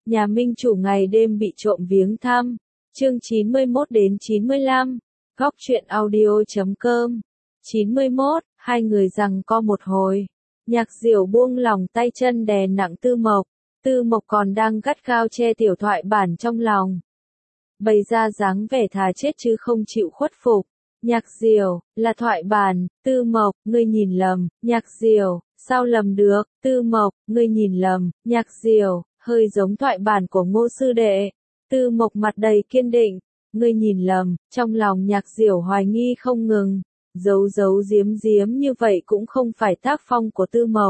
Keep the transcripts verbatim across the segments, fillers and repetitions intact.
Nhà minh chủ ngày đêm bị trộm viếng thăm. Chương chín mươi mốt đến chín mươi lăm. Góc truyện audio chấm com. chín mươi mốt, hai người giằng co một hồi. Nhạc Diểu buông lòng tay chân đè nặng Tư Mộc. Tư Mộc còn đang gắt gao che tiểu thoại bản trong lòng. Bày ra dáng vẻ thà chết chứ không chịu khuất phục. Nhạc Diểu, là thoại bản. Tư Mộc, ngươi nhìn lầm. Nhạc Diểu, sao lầm được? Tư Mộc, ngươi nhìn lầm. Nhạc Diểu, hơi giống thoại bản của Ngô sư đệ. Tư Mộc mặt đầy kiên định. Ngươi nhìn lầm. Trong lòng Nhạc Diểu hoài nghi không ngừng. Giấu giấu giếm giếm như vậy cũng không phải tác phong của Tư Mộc.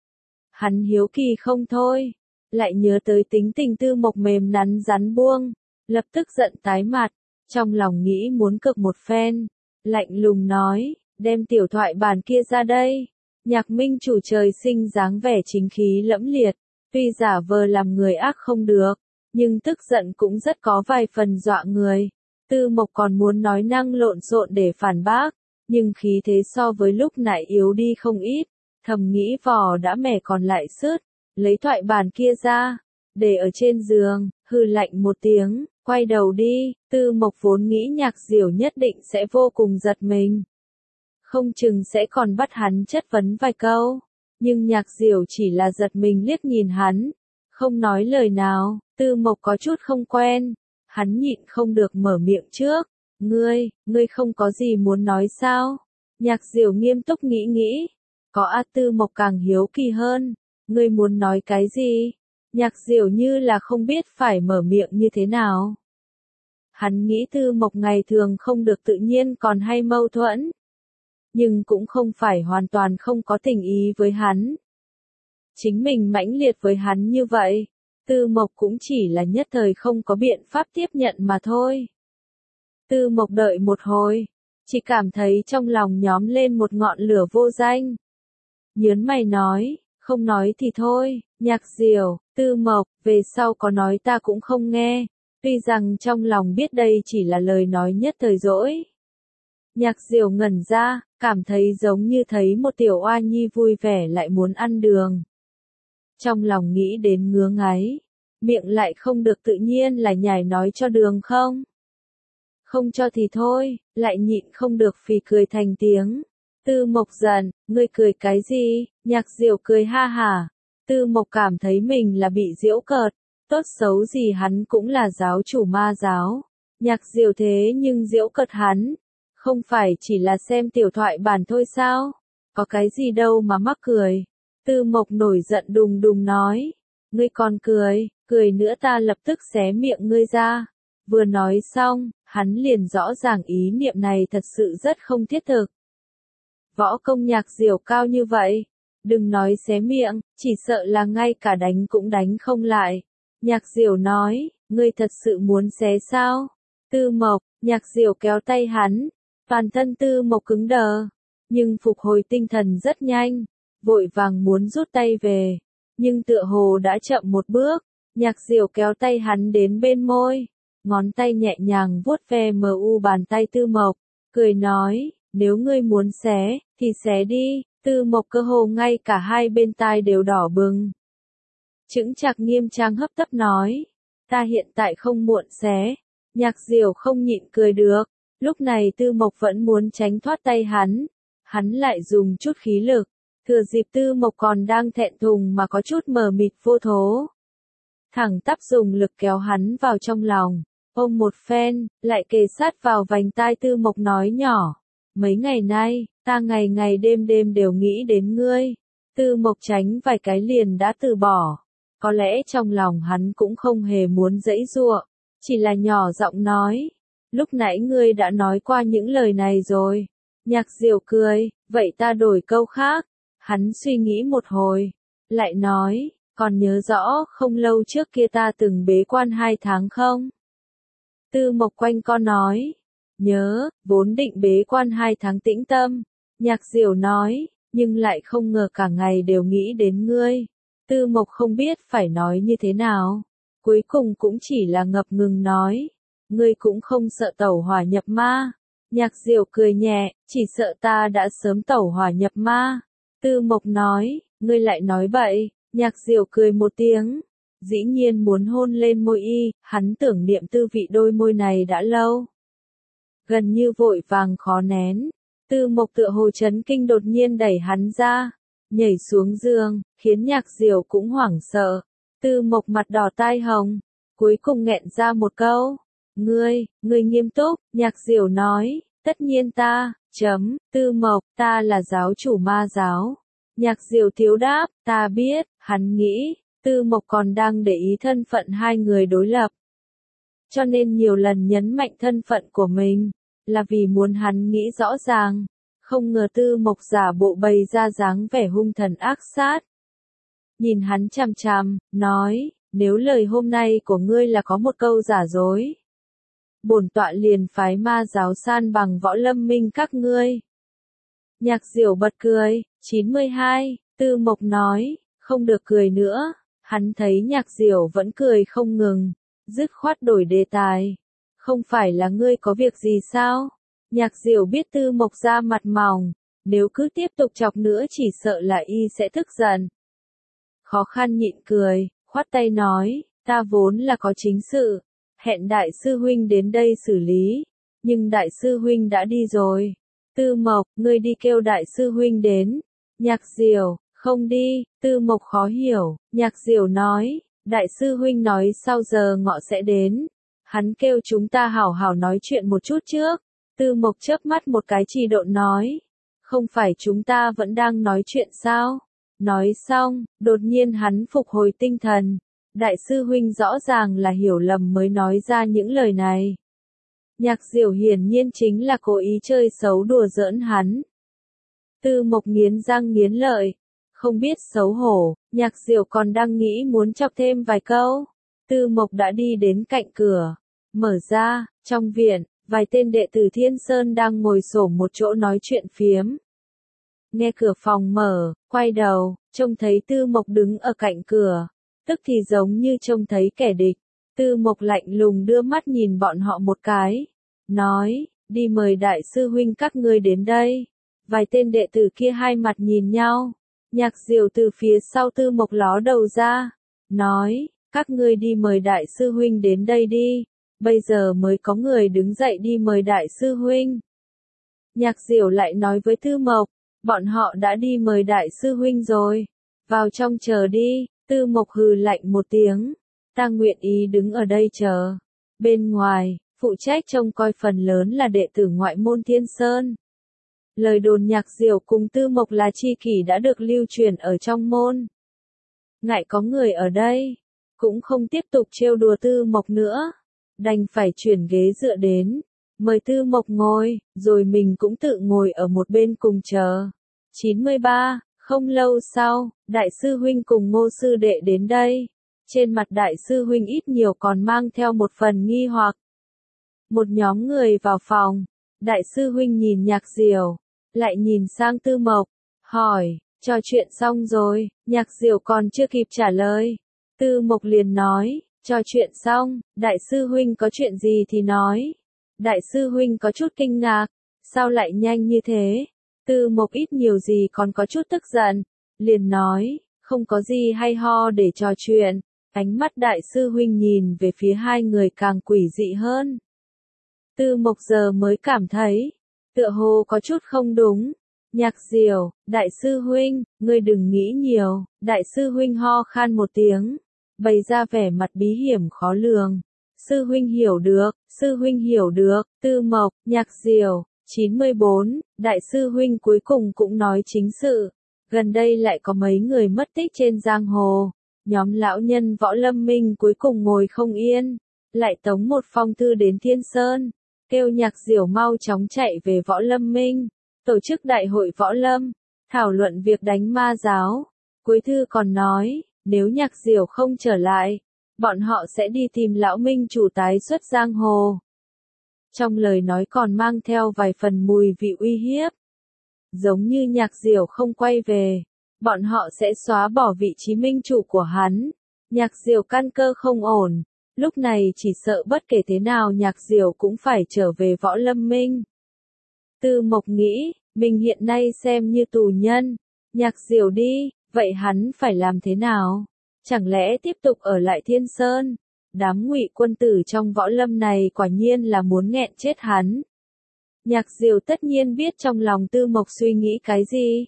Hắn hiếu kỳ không thôi. Lại nhớ tới tính tình Tư Mộc mềm nắn rắn buông. Lập tức giận tái mặt. Trong lòng nghĩ muốn cực một phen. Lạnh lùng nói, đem tiểu thoại bản kia ra đây. Nhạc minh chủ trời sinh dáng vẻ chính khí lẫm liệt. Tuy giả vờ làm người ác không được. Nhưng tức giận cũng rất có vài phần dọa người. Tư Mộc còn muốn nói năng lộn xộn để phản bác. Nhưng khí thế so với lúc nãy yếu đi không ít. Thầm nghĩ vò đã mẻ còn lại sứt. Lấy thoại bản kia ra. Để ở trên giường, hừ lạnh một tiếng. Quay đầu đi. Tư Mộc vốn nghĩ Nhạc Diểu nhất định sẽ vô cùng giật mình. Không chừng sẽ còn bắt hắn chất vấn vài câu. Nhưng Nhạc Diểu chỉ là giật mình liếc nhìn hắn. Không nói lời nào. Tư Mộc có chút không quen. Hắn nhịn không được mở miệng trước. Ngươi, ngươi không có gì muốn nói sao? Nhạc Diểu nghiêm túc nghĩ nghĩ. Có A. Tư Mộc càng hiếu kỳ hơn. Ngươi muốn nói cái gì? Nhạc Diểu như là không biết phải mở miệng như thế nào. Hắn nghĩ Tư Mộc ngày thường không được tự nhiên còn hay mâu thuẫn. Nhưng cũng không phải hoàn toàn không có tình ý với hắn. Chính mình mãnh liệt với hắn như vậy. Tư Mộc cũng chỉ là nhất thời không có biện pháp tiếp nhận mà thôi. Tư Mộc đợi một hồi. Chỉ cảm thấy trong lòng nhóm lên một ngọn lửa vô danh. Nhớn mày nói, không nói thì thôi. Nhạc Diểu, Tư Mộc, về sau có nói ta cũng không nghe. Tuy rằng trong lòng biết đây chỉ là lời nói nhất thời dỗi. Nhạc Diểu ngẩn ra, cảm thấy giống như thấy một tiểu oa nhi vui vẻ lại muốn ăn đường. Trong lòng nghĩ đến ngứa ngáy. Miệng lại không được tự nhiên là nhảy nói cho đường không? Không cho thì thôi, lại nhịn không được phì cười thành tiếng. Tư Mộc giận, ngươi cười cái gì? Nhạc Diểu cười ha hả. Tư Mộc cảm thấy mình là bị giễu cợt. Tốt xấu gì hắn cũng là giáo chủ ma giáo. Nhạc Diểu thế nhưng giễu cợt hắn. Không phải chỉ là xem tiểu thoại bản thôi sao? Có cái gì đâu mà mắc cười. Tư Mộc nổi giận đùng đùng nói. Ngươi còn cười, cười nữa ta lập tức xé miệng ngươi ra. Vừa nói xong, hắn liền rõ ràng ý niệm này thật sự rất không thiết thực. Võ công Nhạc Diểu cao như vậy. Đừng nói xé miệng, chỉ sợ là ngay cả đánh cũng đánh không lại. Nhạc Diểu nói, ngươi thật sự muốn xé sao? Tư Mộc, Nhạc Diểu kéo tay hắn. Toàn thân Tư Mộc cứng đờ. Nhưng phục hồi tinh thần rất nhanh. Vội vàng muốn rút tay về. Nhưng tựa hồ đã chậm một bước. Nhạc Diểu kéo tay hắn đến bên môi. Ngón tay nhẹ nhàng vuốt ve mờ u bàn tay Tư Mộc. Cười nói, nếu ngươi muốn xé, thì xé đi. Tư Mộc cơ hồ ngay cả hai bên tai đều đỏ bừng. Chững chạc nghiêm trang hấp tấp nói. Ta hiện tại không muộn xé. Nhạc Diểu không nhịn cười được. Lúc này Tư Mộc vẫn muốn tránh thoát tay hắn. Hắn lại dùng chút khí lực. Thừa dịp Tư Mộc còn đang thẹn thùng mà có chút mờ mịt vô thố. Thẳng tắp dùng lực kéo hắn vào trong lòng. Ôm một phen, lại kề sát vào vành tai Tư Mộc nói nhỏ. Mấy ngày nay, ta ngày ngày đêm đêm đều nghĩ đến ngươi. Tư Mộc tránh vài cái liền đã từ bỏ. Có lẽ trong lòng hắn cũng không hề muốn giãy giụa. Chỉ là nhỏ giọng nói. Lúc nãy ngươi đã nói qua những lời này rồi. Nhạc Diểu cười, vậy ta đổi câu khác. Hắn suy nghĩ một hồi. Lại nói, còn nhớ rõ không lâu trước kia ta từng bế quan hai tháng không? Tư Mộc quanh co nói. Nhớ, vốn định bế quan hai tháng tĩnh tâm. Nhạc Diểu nói, nhưng lại không ngờ cả ngày đều nghĩ đến ngươi. Tư Mộc không biết phải nói như thế nào. Cuối cùng cũng chỉ là ngập ngừng nói. Ngươi cũng không sợ tẩu hỏa nhập ma. Nhạc Diểu cười nhẹ, chỉ sợ ta đã sớm tẩu hỏa nhập ma. Tư Mộc nói, ngươi lại nói bậy. Nhạc Diểu cười một tiếng. dĩ nhiên muốn hôn lên môi y, hắn tưởng niệm tư vị đôi môi này đã lâu. Gần như vội vàng khó nén, Tư Mộc tựa hồ chấn kinh đột nhiên đẩy hắn ra, nhảy xuống giường, khiến Nhạc Diểu cũng hoảng sợ. Tư Mộc mặt đỏ tai hồng, cuối cùng nghẹn ra một câu, ngươi, ngươi nghiêm túc, Nhạc Diểu nói, tất nhiên ta, chấm, Tư Mộc, ta là giáo chủ ma giáo. Nhạc Diểu thiếu đáp, ta biết, hắn nghĩ, Tư Mộc còn đang để ý thân phận hai người đối lập. Cho nên nhiều lần nhấn mạnh thân phận của mình, là vì muốn hắn nghĩ rõ ràng, không ngờ Tư Mộc giả bộ bày ra dáng vẻ hung thần ác sát. Nhìn hắn chằm chằm, nói, nếu lời hôm nay của ngươi là có một câu giả dối, bổn tọa liền phái ma giáo san bằng Võ Lâm Minh các ngươi. Nhạc Diểu bật cười, chín mươi hai, Tư Mộc nói, không được cười nữa, hắn thấy Nhạc Diểu vẫn cười không ngừng, dứt khoát đổi đề tài, không phải là ngươi có việc gì sao? Nhạc Diểu biết Tư Mộc ra mặt mỏng, nếu cứ tiếp tục chọc nữa chỉ sợ là y sẽ tức giận. Khó khăn nhịn cười, khoát tay nói, ta vốn là có chính sự, hẹn đại sư huynh đến đây xử lý, nhưng đại sư huynh đã đi rồi. Tư Mộc, ngươi đi kêu đại sư huynh đến. Nhạc Diểu, không đi, Tư Mộc khó hiểu, Nhạc Diểu nói, đại sư huynh nói sau giờ ngọ sẽ đến, hắn kêu chúng ta hảo hảo nói chuyện một chút trước. Tư Mộc chớp mắt một cái trì độn nói, không phải chúng ta vẫn đang nói chuyện sao? Nói xong, đột nhiên hắn phục hồi tinh thần, đại sư huynh rõ ràng là hiểu lầm mới nói ra những lời này. Nhạc Diểu hiển nhiên chính là cố ý chơi xấu đùa giỡn hắn. Tư Mộc nghiến răng nghiến lợi, không biết xấu hổ, Nhạc Diểu còn đang nghĩ muốn chọc thêm vài câu. Tư Mộc đã đi đến cạnh cửa, mở ra, trong viện, vài tên đệ tử Thiên Sơn đang ngồi xổm một chỗ nói chuyện phiếm. Nghe cửa phòng mở, quay đầu, trông thấy Tư Mộc đứng ở cạnh cửa, tức thì giống như trông thấy kẻ địch. Tư Mộc lạnh lùng đưa mắt nhìn bọn họ một cái, nói, đi mời đại sư huynh các ngươi đến đây. Vài tên đệ tử kia hai mặt nhìn nhau, Nhạc Diểu từ phía sau Tư Mộc ló đầu ra, nói, các ngươi đi mời đại sư huynh đến đây đi, bây giờ mới có người đứng dậy đi mời đại sư huynh. Nhạc Diểu lại nói với Tư Mộc, bọn họ đã đi mời đại sư huynh rồi, vào trong chờ đi. Tư Mộc hừ lạnh một tiếng, ta nguyện ý đứng ở đây chờ. Bên ngoài, phụ trách trông coi phần lớn là đệ tử ngoại môn Thiên Sơn. Lời đồn Nhạc Diểu cùng Tư Mộc là tri kỷ đã được lưu truyền ở trong môn. Ngại có người ở đây, cũng không tiếp tục trêu đùa Tư Mộc nữa, đành phải chuyển ghế dựa đến, mời Tư Mộc ngồi, rồi mình cũng tự ngồi ở một bên cùng chờ. chín mươi ba, không lâu sau, đại sư huynh cùng Ngô sư đệ đến đây. Trên mặt đại sư huynh ít nhiều còn mang theo một phần nghi hoặc. Một nhóm người vào phòng, đại sư huynh nhìn Nhạc Diểu, lại nhìn sang Tư Mộc, hỏi, trò chuyện xong rồi. Nhạc Diểu còn chưa kịp trả lời, Tư Mộc liền nói, trò chuyện xong, đại sư huynh có chuyện gì thì nói. Đại sư huynh có chút kinh ngạc, sao lại nhanh như thế? Tư Mộc ít nhiều gì còn có chút tức giận, liền nói, không có gì hay ho để trò chuyện. Ánh mắt đại sư huynh nhìn về phía hai người càng quỷ dị hơn. Tư Mộc giờ mới cảm thấy, tựa hồ có chút không đúng. Nhạc Diểu, đại sư huynh, ngươi đừng nghĩ nhiều. Đại sư huynh ho khan một tiếng, bày ra vẻ mặt bí hiểm khó lường. Sư huynh hiểu được, sư huynh hiểu được. Tư Mộc, Nhạc Diểu, chín mươi bốn, đại sư huynh cuối cùng cũng nói chính sự. Gần đây lại có mấy người mất tích trên giang hồ. Nhóm lão nhân Võ Lâm Minh cuối cùng ngồi không yên, lại tống một phong thư đến Thiên Sơn, kêu Nhạc Diểu mau chóng chạy về Võ Lâm Minh, tổ chức đại hội Võ Lâm, thảo luận việc đánh ma giáo. Cuối thư còn nói, nếu Nhạc Diểu không trở lại, bọn họ sẽ đi tìm lão Minh chủ tái xuất giang hồ. Trong lời nói còn mang theo vài phần mùi vị uy hiếp. Giống như Nhạc Diểu không quay về, bọn họ sẽ xóa bỏ vị trí minh chủ của hắn. Nhạc Diểu căn cơ không ổn, lúc này chỉ sợ bất kể thế nào Nhạc Diểu cũng phải trở về Võ Lâm Minh. Tư Mộc nghĩ, mình hiện nay xem như tù nhân, Nhạc Diểu đi, vậy hắn phải làm thế nào? Chẳng lẽ tiếp tục ở lại Thiên Sơn? Đám ngụy quân tử trong võ lâm này quả nhiên là muốn nghẹn chết hắn. Nhạc Diều tất nhiên biết trong lòng Tư Mộc suy nghĩ cái gì.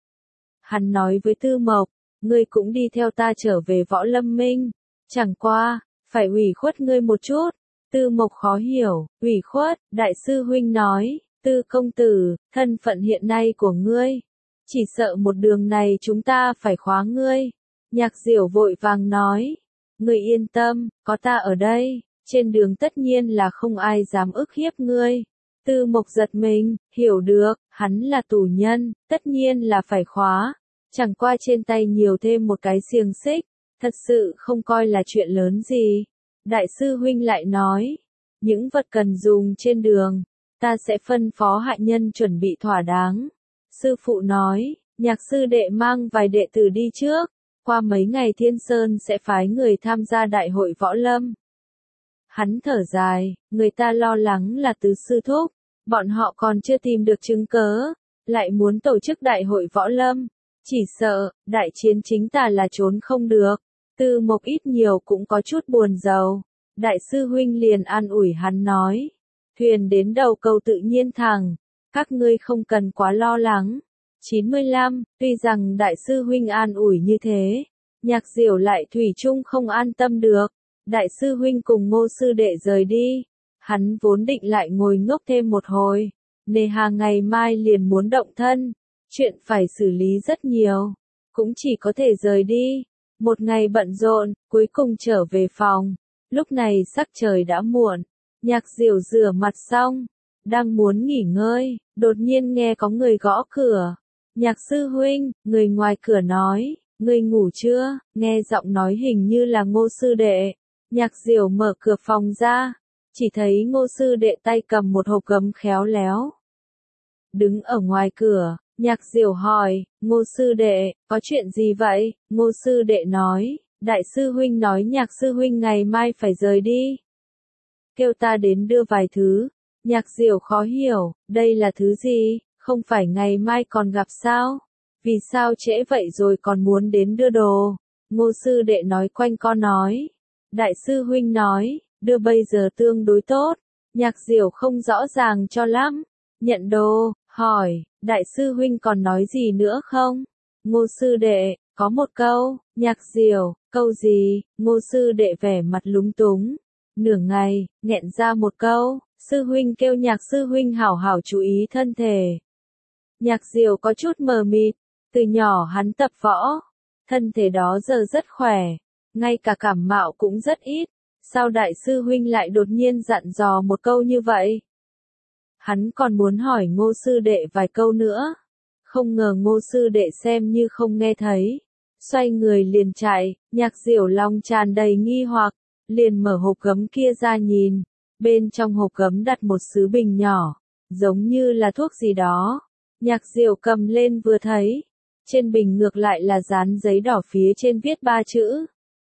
Hắn nói với Tư Mộc, ngươi cũng đi theo ta trở về võ lâm minh. Chẳng qua, phải ủy khuất ngươi một chút. Tư Mộc khó hiểu, ủy khuất, đại sư huynh nói, Tư công tử, thân phận hiện nay của ngươi. Chỉ sợ một đường này chúng ta phải khóa ngươi. Nhạc Diểu vội vàng nói, ngươi yên tâm, có ta ở đây, trên đường tất nhiên là không ai dám ức hiếp ngươi. Tư Mộc giật mình, hiểu được, hắn là tù nhân, tất nhiên là phải khóa. Chẳng qua trên tay nhiều thêm một cái xiềng xích, thật sự không coi là chuyện lớn gì. Đại sư huynh lại nói, những vật cần dùng trên đường, ta sẽ phân phó hạ nhân chuẩn bị thỏa đáng. Sư phụ nói, nhạc sư đệ mang vài đệ tử đi trước, qua mấy ngày Thiên Sơn sẽ phái người tham gia đại hội võ lâm. Hắn thở dài, người ta lo lắng là Tứ sư thúc, bọn họ còn chưa tìm được chứng cớ, lại muốn tổ chức đại hội võ lâm. Chỉ sợ, đại chiến chính tà là trốn không được. Tư Mộc ít nhiều cũng có chút buồn rầu. Đại sư huynh liền an ủi hắn nói, thuyền đến đầu cầu tự nhiên thẳng, các ngươi không cần quá lo lắng. chín mươi lăm, tuy rằng đại sư huynh an ủi như thế, Nhạc Diểu lại thủy chung không an tâm được. Đại sư huynh cùng Ngô sư đệ rời đi, hắn vốn định lại ngồi ngốc thêm một hồi, nề hà ngày mai liền muốn động thân, chuyện phải xử lý rất nhiều, cũng chỉ có thể rời đi. Một ngày bận rộn, cuối cùng trở về phòng, lúc này sắc trời đã muộn, Nhạc Diểu rửa mặt xong, đang muốn nghỉ ngơi, đột nhiên nghe có người gõ cửa. Nhạc sư huynh, người ngoài cửa nói, ngươi ngủ chưa? Nghe giọng nói hình như là Ngô sư đệ. Nhạc Diểu mở cửa phòng ra, chỉ thấy Ngô sư đệ tay cầm một hộp gấm khéo léo. Đứng ở ngoài cửa, Nhạc Diểu hỏi, Ngô sư đệ, có chuyện gì vậy? Ngô sư đệ nói, đại sư huynh nói nhạc sư huynh ngày mai phải rời đi. Kêu ta đến đưa vài thứ. Nhạc Diểu khó hiểu, đây là thứ gì? Không phải ngày mai còn gặp sao? Vì sao trễ vậy rồi còn muốn đến đưa đồ? Ngô sư đệ nói quanh co nói. Đại sư huynh nói, đưa bây giờ tương đối tốt. Nhạc Diểu không rõ ràng cho lắm. Nhận đồ, hỏi, đại sư huynh còn nói gì nữa không? Ngô sư đệ, có một câu. Nhạc Diểu, câu gì? Ngô sư đệ vẻ mặt lúng túng. Nửa ngày, nghẹn ra một câu. Sư huynh kêu nhạc sư huynh hảo hảo chú ý thân thể. Nhạc Diểu có chút mờ mịt. Từ nhỏ hắn tập võ, thân thể đó giờ rất khỏe, ngay cả cảm mạo cũng rất ít. Sao đại sư huynh lại đột nhiên dặn dò một câu như vậy? Hắn còn muốn hỏi Ngô sư đệ vài câu nữa. Không ngờ Ngô sư đệ xem như không nghe thấy. Xoay người liền chạy, Nhạc Diểu lòng tràn đầy nghi hoặc, liền mở hộp gấm kia ra nhìn. Bên trong hộp gấm đặt một sứ bình nhỏ, giống như là thuốc gì đó. Nhạc Diểu cầm lên vừa thấy, trên bình ngược lại là dán giấy đỏ phía trên viết ba chữ.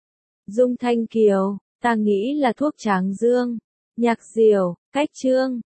Dung Thanh Kiều, ta nghĩ là thuốc tráng dương. Nhạc Diểu, cách chương.